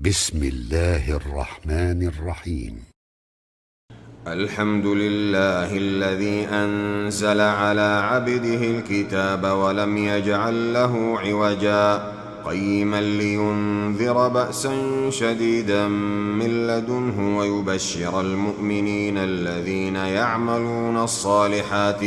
بسم الله الرحمن الرحيم. الحمد لله الذي أنزل على عبده الكتاب ولم يجعل له عوجا قيما لينذر بأسا شديدا من لدنه ويبشر المؤمنين الذين يعملون الصالحات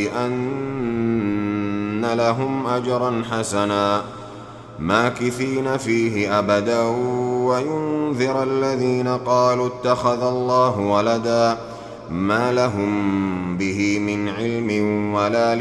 أن لهم أجرا حسنا ماكثين فيه أبدا وينذر الذين قالوا اتخذ الله ولدا ما لهم به من علم ولا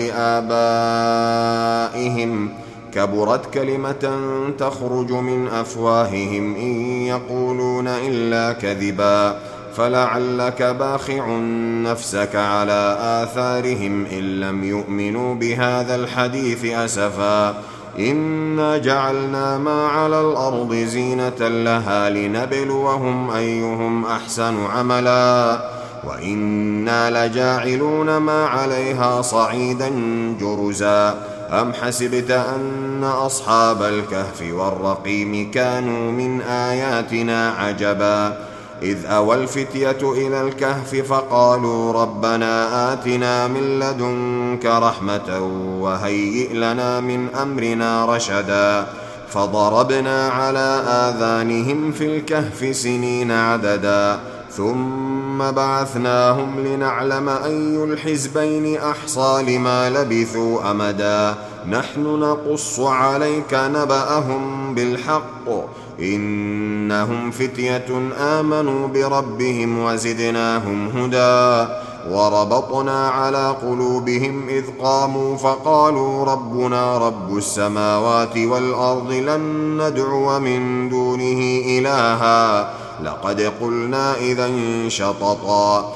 لآبائهم كبرت كلمة تخرج من أفواههم إن يقولون إلا كذبا فلعلك باخع نفسك على آثارهم إن لم يؤمنوا بهذا الحديث أسفا إنا جعلنا ما على الأرض زينة لها لنبلوهم أيهم أحسن عملا وإنا لجاعلون ما عليها صعيدا جرزا أم حسبت أن أصحاب الكهف والرقيم كانوا من آياتنا عجبا إذ أوى الفتية إلى الكهف فقالوا ربنا آتنا من لدنك رحمة وهيئ لنا من أمرنا رشدا فضربنا على آذانهم في الكهف سنين عددا ثم بعثناهم لنعلم أي الحزبين أحصى لما لبثوا أمدا نحن نقص عليك نبأهم بالحق إنهم فتية آمنوا بربهم وزدناهم هدى وربطنا على قلوبهم إذ قاموا فقالوا ربنا رب السماوات والأرض لن ندعو من دونه إلها لقد قلنا إذا شططا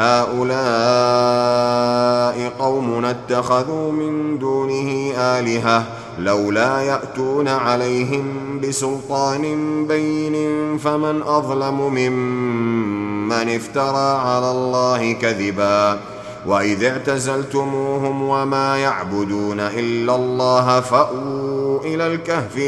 هؤلاء قومنا اتخذوا من دونه آلهة لولا يأتون عليهم بسلطان بين فمن أظلم ممن افترى على الله كذبا وإذ اعتزلتموهم وما يعبدون إلا الله فأووا إلى الكهف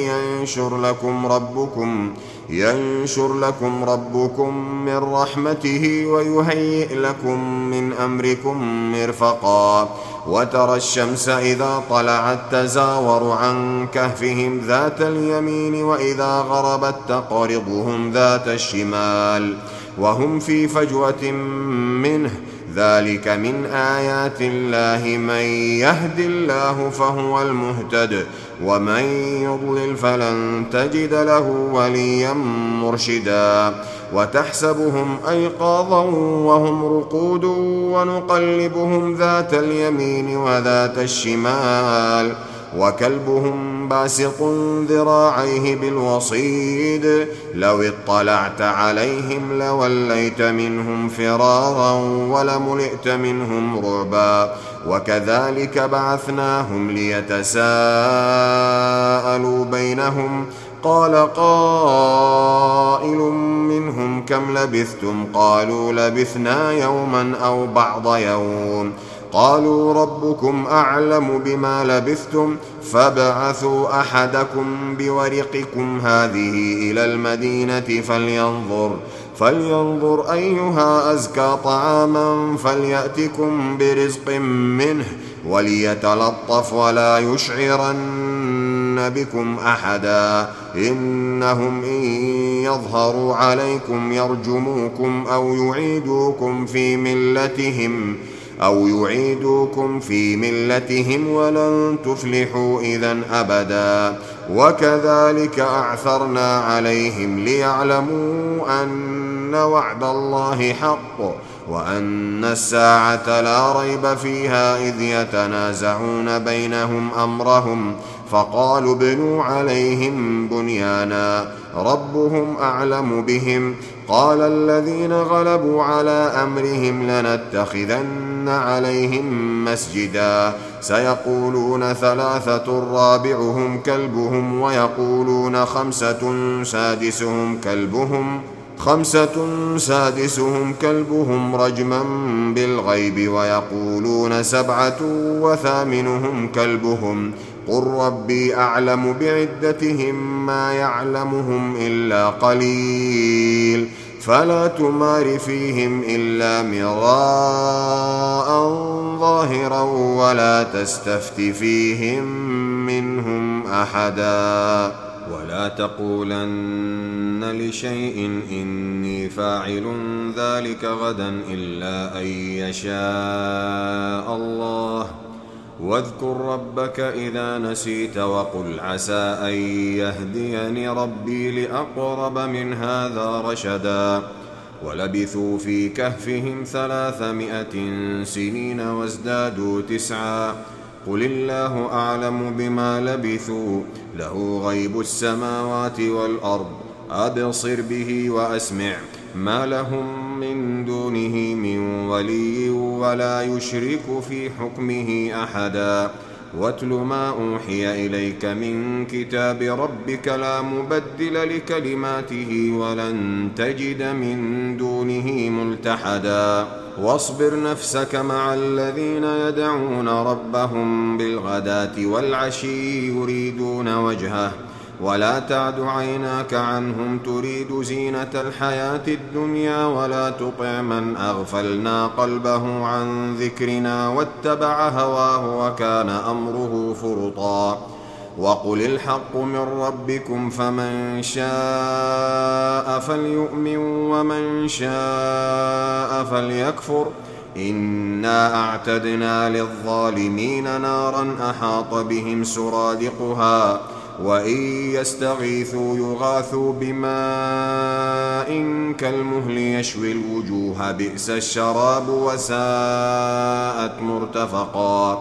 ينشر لكم ربكم من رحمته ويهيئ لكم من أمركم مرفقا وترى الشمس إذا طلعت تزاور عن كهفهم ذات اليمين وإذا غربت تقرضهم ذات الشمال وهم في فجوة منه ذلك من آيات الله من يهد الله فهو المهتد ومن يضلل فلن تجد له وليا مرشدا وتحسبهم أيقاظا وهم رقود ونقلبهم ذات اليمين وذات الشمال وكلبهم باسط ذراعيه بالوصيد لو اطلعت عليهم لوليت منهم فرارا ولملئت منهم رعبا وكذلك بعثناهم ليتساءلوا بينهم قال قائل منهم كم لبثتم قالوا لبثنا يوما أو بعض يوم قالوا ربكم أعلم بما لبثتم فابعثوا أحدكم بورقكم هذه إلى المدينة فلينظر أيها أزكى طعاما فليأتكم برزق منه وليتلطف ولا يشعرن بكم أحدا إنهم إن يظهروا عليكم يرجموكم أو يعيدوكم في ملتهم ولن تفلحوا إذن أبدا وكذلك أعثرنا عليهم ليعلموا أن وعد الله حق وأن الساعة لا ريب فيها إذ يتنازعون بينهم أمرهم فقالوا ابنوا عليهم بنيانا ربهم أعلم بهم قال الذين غلبوا على أمرهم لنتخذن عليهم مسجدا سيقولون ثلاثة رابعهم كلبهم ويقولون خمسة سادسهم كلبهم رجما بالغيب ويقولون 7 وثامنهم كلبهم قل ربي أعلم بعدتهم ما يعلمهم إلا قليل فلا تمار فيهم إلا مراء ظاهرا ولا تستفت فيهم منهم أحدا ولا تقولن لشيء إني فاعل ذلك غدا إلا أن يشاء الله واذكر ربك إذا نسيت وقل عسى أن يهديني ربي لأقرب من هذا رشدا ولبثوا في كهفهم 300 سنين وازدادوا 9 قل الله أعلم بما لبثوا له غيب السماوات والأرض أبصر به وأسمع ما لهم من دونه من ولي ولا يشرك في حكمه أحدا واتل ما أوحي إليك من كتاب ربك لا مبدل لكلماته ولن تجد من دونه ملتحدا واصبر نفسك مع الذين يدعون ربهم بالغداة والعشي يريدون وجهه ولا تعد عيناك عنهم تريد زينة الحياة الدنيا ولا تطع من أغفلنا قلبه عن ذكرنا واتبع هواه وكان أمره فرطا وقل الحق من ربكم فمن شاء فليؤمن ومن شاء فليكفر إنا أعتدنا للظالمين نارا أحاط بهم سرادقها وإن يستغيثوا يغاثوا بماء كالمهل يشوي الوجوه بئس الشراب وساءت مرتفقا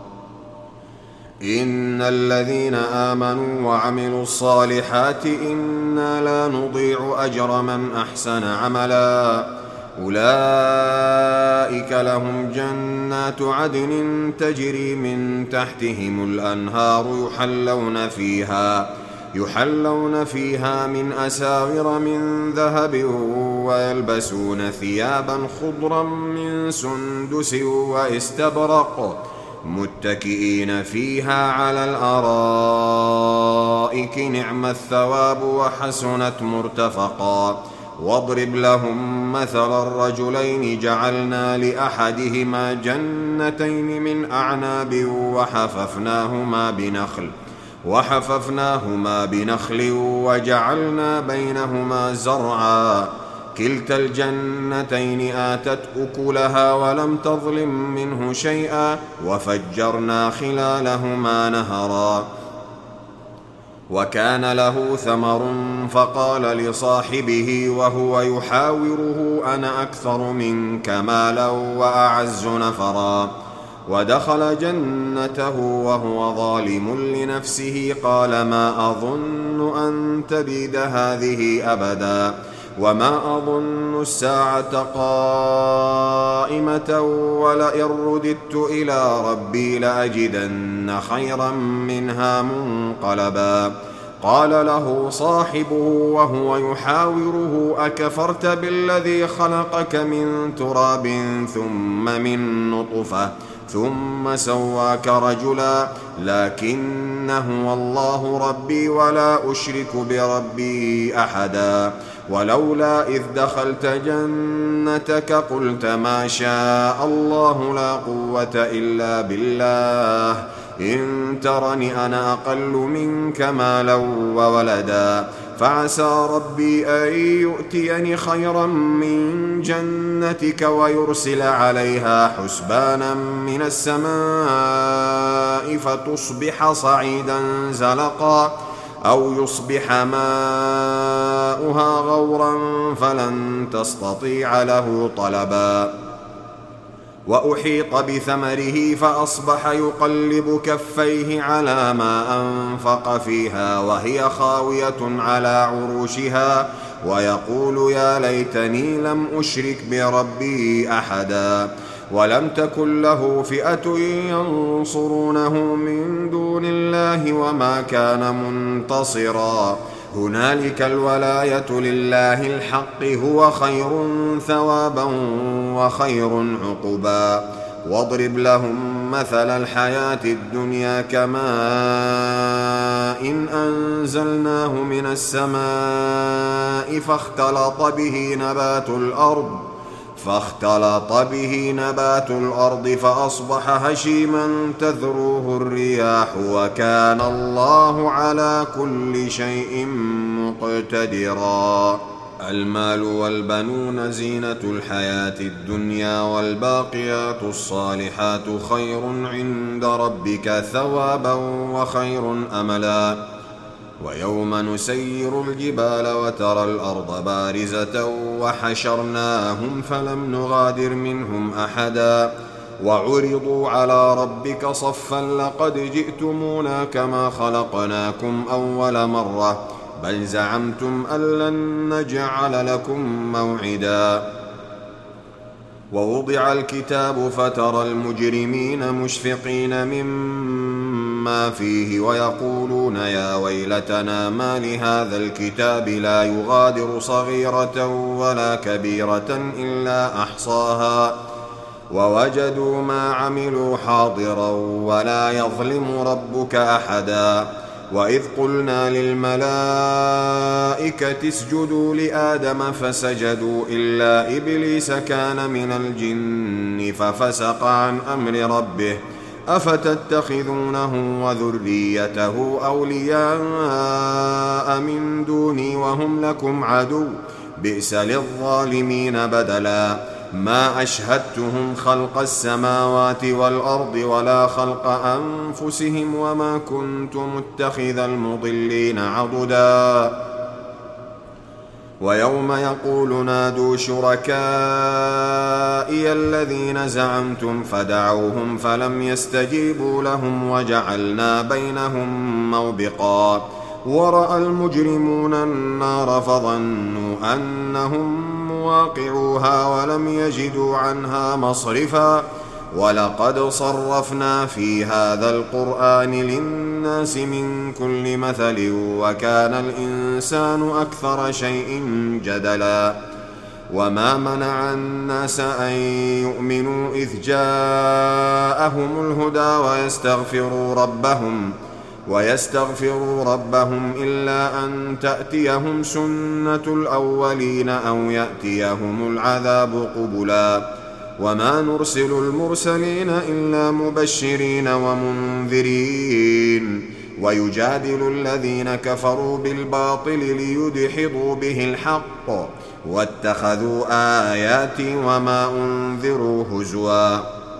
إن الذين آمنوا وعملوا الصالحات إنا لا نضيع أجر من أحسن عملا أولئك لهم جنات عدن تجري من تحتهم الأنهار يحلون فيها من أساور من ذهب ويلبسون ثيابا خضرا من سندس واستبرق متكئين فيها على الأرائك نعم الثواب وحسنت مرتفقا واضرب لهم مثل الرجلين جعلنا لأحدهما جنتين من أعناب وحففناهما بنخل وجعلنا بينهما زرعا كلتا الجنتين آتت أكلها ولم تظلم منه شيئا وفجرنا خلالهما نهرا وكان له ثمر فقال لصاحبه وهو يحاوره أنا أكثر منك مالا وأعز نفرا ودخل جنته وهو ظالم لنفسه قال ما أظن أن تبيد هذه أبدا وما أظن الساعة قائمة ولئن رددت إلى ربي لأجدن خيرا منها منقلبا قال له صاحبه وهو يحاوره أكفرت بالذي خلقك من تراب ثم من نطفة ثم سواك رجلا لكن هو الله ربي ولا أشرك بربي أحدا ولولا إذ دخلت جنتك قلت ما شاء الله لا قوة إلا بالله إن ترني أنا أقل منك مالا وولدا فعسى ربي أن يؤتيني خيرا من جنتك ويرسل عليها حسبانا من السماء فتصبح صعيدا زلقا أو يصبح ماؤها غورا فلن تستطيع له طلبا وأحيط بثمره فأصبح يقلب كفيه على ما أنفق فيها وهي خاوية على عروشها ويقول يا ليتني لم أشرك بربي أحدا ولم تكن له فئة ينصرونه من دون الله وما كان منتصرا هنالك الولاية لله الحق هو خير ثوابا وخير عقبا واضرب لهم مثل الحياة الدنيا كماء إن أنزلناه من السماء فاختلط به نبات الأرض فأصبح هشيما تذروه الرياح وكان الله على كل شيء مقتدرا. المال والبنون زينة الحياة الدنيا والباقيات الصالحات خير عند ربك ثوابا وخير أملا. ويوم نسير الجبال وترى الأرض بارزة وحشرناهم فلم نغادر منهم أحدا وعرضوا على ربك صفا لقد جئتمونا كما خلقناكم أول مرة بل زعمتم أن لن نجعل لكم موعدا. ووضع الكتاب فترى المجرمين مشفقين مما فيه ويقولون يا ويلتنا ما لهذا الكتاب لا يغادر صغيرة ولا كبيرة إلا أحصاها ووجدوا ما عملوا حاضرا ولا يظلم ربك أحدا. وإذ قلنا للملائكة اسجدوا لآدم فسجدوا إلا إبليس كان من الجن ففسق عن أمر ربه أفتتخذونه وذريته أولياء من دوني وهم لكم عدو بئس للظالمين بدلا. ما أشهدتهم خلق السماوات والأرض ولا خلق أنفسهم وما كنت متخذ المضلين عضدا. ويوم يقول نادوا شركائي الذين زعمتم فدعوهم فلم يستجيبوا لهم وجعلنا بينهم موبقا. ورأى المجرمون النار فظنوا أنهم مواقعوها ولم يجدوا عنها مصرفا. ولقد صرفنا في هذا القرآن للناس من كل مثل وكان الإنسان أكثر شيء جدلا. وما منع الناس أن يؤمنوا إذ جاءهم الهدى ويستغفروا ربهم إلا أن تأتيهم سنة الأولين أو يأتيهم العذاب قبلا. وما نرسل المرسلين إلا مبشرين ومنذرين ويجادل الذين كفروا بالباطل ليدحضوا به الحق واتخذوا آياتي وما أنذروا هزوا.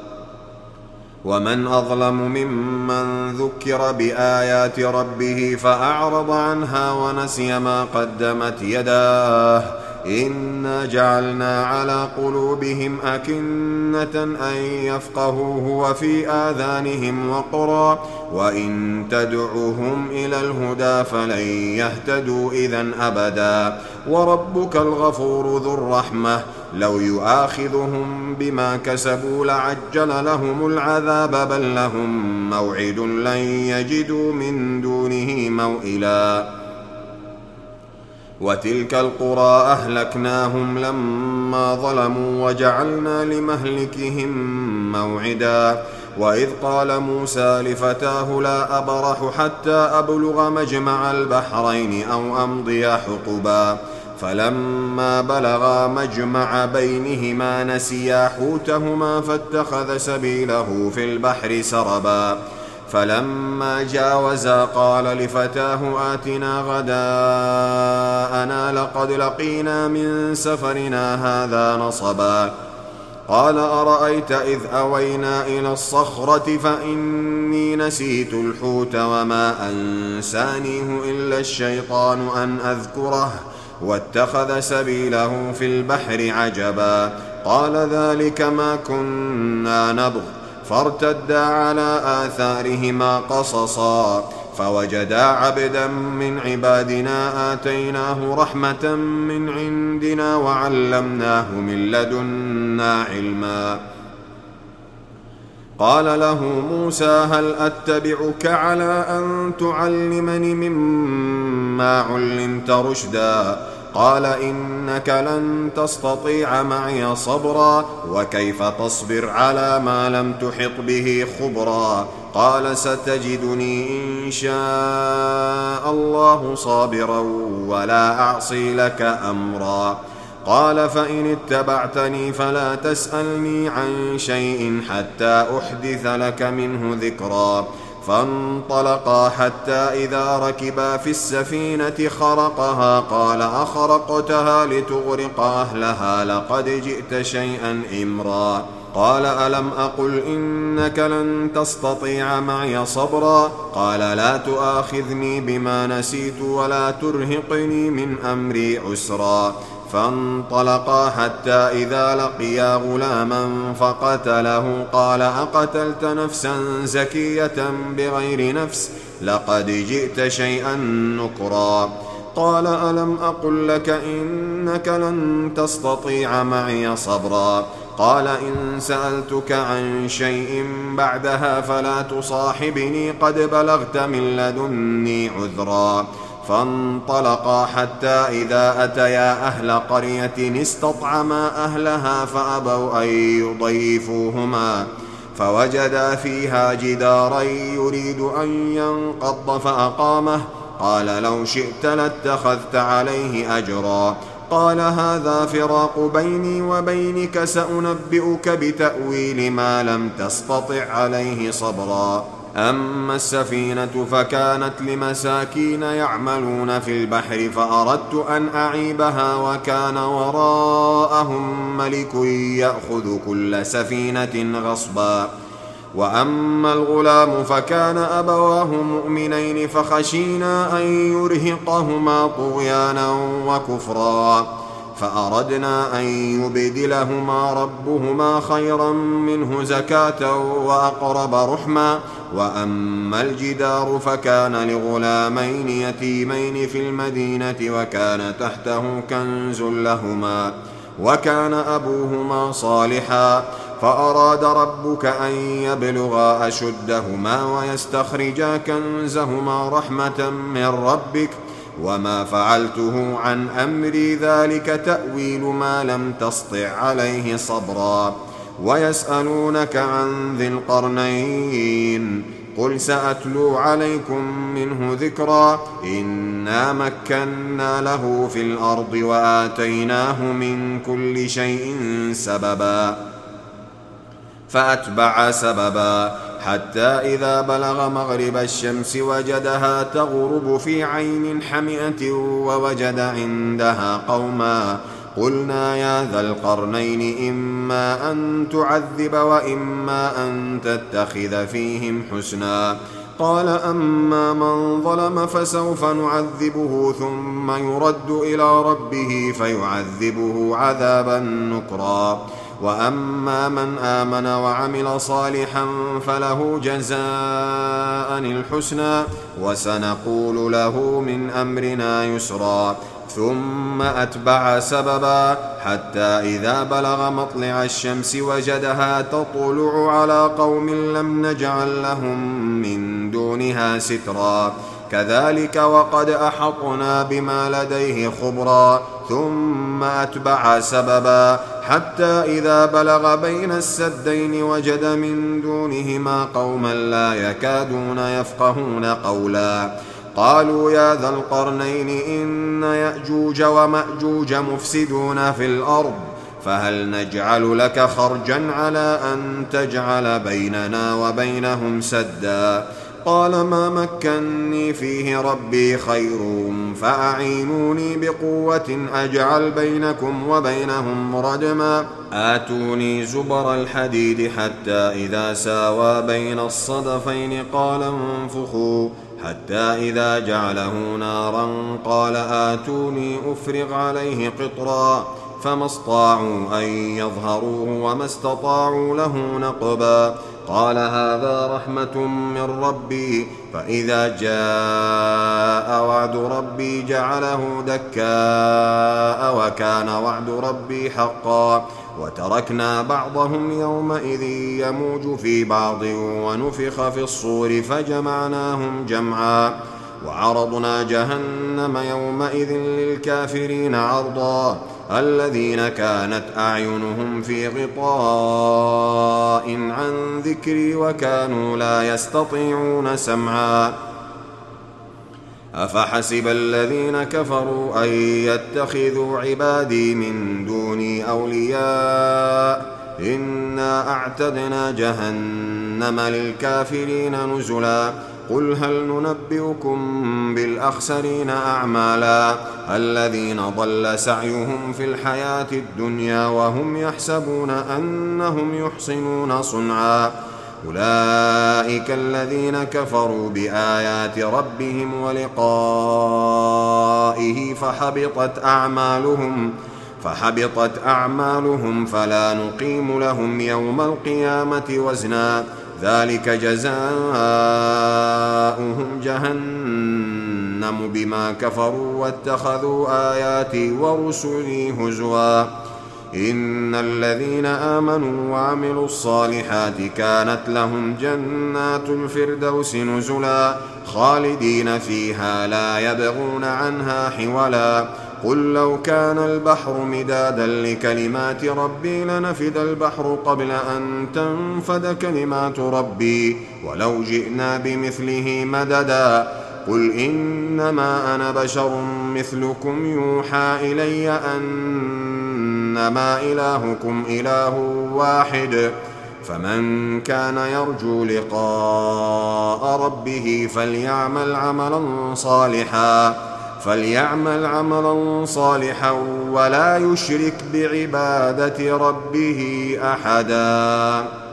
ومن أظلم ممن ذكر بآيات ربه فأعرض عنها ونسي ما قدمت يداه إنا جعلنا على قلوبهم أكنة أن يفقهوه وفي آذانهم وقرا وإن تدعوهم إلى الهدى فلن يهتدوا إذن أبدا. وربك الغفور ذو الرحمة لو يؤاخذهم بما كسبوا لعجل لهم العذاب بل لهم موعد لن يجدوا من دونه موئلا. وتلك القرى أهلكناهم لما ظلموا وجعلنا لمهلكهم موعدا. وإذ قال موسى لفتاه لا أبرح حتى أبلغ مجمع البحرين أو أمضي حقبا فلما بلغا مجمع بينهما نسيا حوتهما فاتخذ سبيله في البحر سربا. فلما جاوزا قال لفتاه آتنا غداءنا لقد لقينا من سفرنا هذا نصبا. قال أرأيت إذ أوينا إلى الصخرة فإني نسيت الحوت وما أنسانيه إلا الشيطان أن أذكره واتخذ سبيله في البحر عجبا. قال ذلك ما كنا نبغ فارتدا على آثارهما قصصا فوجدا عبدا من عبادنا آتيناه رحمة من عندنا وعلمناه من لدنا علما. قال له موسى هل أتبعك على أن تعلمني مما علمت رشدا قال إنك لن تستطيع معي صبرا وكيف تصبر على ما لم تحط به خبرا قال ستجدني إن شاء الله صابرا ولا أعصي لك أمرا قال فإن اتبعتني فلا تسألني عن شيء حتى أحدث لك منه ذكرا فانطلقا حتى إذا ركبا في السفينة خرقها قال أخرقتها لتغرق أهلها لقد جئت شيئا إمرا قال ألم أقل إنك لن تستطيع معي صبرا قال لا تؤاخذني بما نسيت ولا ترهقني من أمري عسرا فانطلقا حتى إذا لقيا غلاما فقتله قال أقتلت نفسا زكية بغير نفس لقد جئت شيئا نكرا قال ألم أقل لك إنك لن تستطيع معي صبرا قال إن سألتك عن شيء بعدها فلا تصاحبني قد بلغت من لدني عذرا فانطلقا حتى إذا أتيا أهل قرية استطعما أهلها فأبوا أن يضيفوهما فوجدا فيها جدارا يريد أن ينقض فأقامه قال لو شئت لاتخذت عليه أجرا قال هذا فراق بيني وبينك سأنبئك بتأويل ما لم تستطع عليه صبرا أما السفينة فكانت لمساكين يعملون في البحر فأردت أن أعيبها وكان وراءهم ملك يأخذ كل سفينة غصبا وأما الغلام فكان أبواه مؤمنين فخشينا أن يرهقهما طغيانا وكفرا فأردنا أن يبدلهما ربهما خيرا منه زكاة وأقرب رحما وأما الجدار فكان لغلامين يتيمين في المدينة وكان تحته كنز لهما وكان أبوهما صالحا فأراد ربك أن يبلغا أشدهما ويستخرجا كنزهما رحمة من ربك وما فعلته عن أمري ذلك تأويل ما لم تسطع عليه صبرا ويسألونك عن ذي القرنين قل سأتلو عليكم منه ذكرا إنا مكنا له في الأرض وآتيناه من كل شيء سببا فأتبع سببا حتى إذا بلغ مغرب الشمس وجدها تغرب في عين حمئة ووجد عندها قوما قلنا يا ذا القرنين إما أن تعذب وإما أن تتخذ فيهم حسنا قال أما من ظلم فسوف نعذبه ثم يرد إلى ربه فيعذبه عذابا نكرا وأما من آمن وعمل صالحا فله جزاء الحسنى وسنقول له من أمرنا يسرا ثم أتبع سببا حتى إذا بلغ مطلع الشمس وجدها تطلع على قوم لم نجعل لهم من دونها سترا كذلك وقد أحطنا بما لديه خبرا ثم أتبع سببا حتى إذا بلغ بين السدين وجد من دونهما قوما لا يكادون يفقهون قولا قالوا يا ذا القرنين إن يأجوج ومأجوج مفسدون في الأرض فهل نجعل لك خرجا على أن تجعل بيننا وبينهم سدا قال ما مكني فيه ربي خير فأعينوني بقوة أجعل بينكم وبينهم ردما آتوني زبر الحديد حتى إذا ساوى بين الصدفين قال انفخوا حتى إذا جعله نارا قال آتوني أفرغ عليه قطرا فما استطاعوا أن يظهروه وما استطاعوا له نقبا قال هذا رحمة من ربي فإذا جاء وعد ربي جعله دكاء وكان وعد ربي حقا وتركنا بعضهم يومئذ يموج في بعض ونفخ في الصور فجمعناهم جمعا وعرضنا جهنم يومئذ للكافرين عرضا الذين كانت أعينهم في غطاء عن ذكري وكانوا لا يستطيعون سمعا أفحسب الذين كفروا أن يتخذوا عبادي من دوني أولياء إنا أعتدنا جهنم للكافرين نزلا قل هل ننبئكم بالأخسرين أعمالا الذين ضل سعيهم في الحياة الدنيا وهم يحسبون أنهم يحسنون صنعا أولئك الذين كفروا بآيات ربهم ولقائه فحبطت أعمالهم فلا نقيم لهم يوم القيامة وزنا ذلك جزاؤهم جهنم بما كفروا واتخذوا آياتي ورسلي هزوا إن الذين آمنوا وعملوا الصالحات كانت لهم جنات الفردوس نزلا خالدين فيها لا يبغون عنها حولا قل لو كان البحر مدادا لكلمات ربي لنفد البحر قبل أن تنفد كلمات ربي ولو جئنا بمثله مددا قل إنما أنا بشر مثلكم يوحى إلي أنما إلهكم إله واحد فمن كان يرجو لقاء ربه فليعمل عملا صالحا ولا يشرك بعبادة ربه أحدا.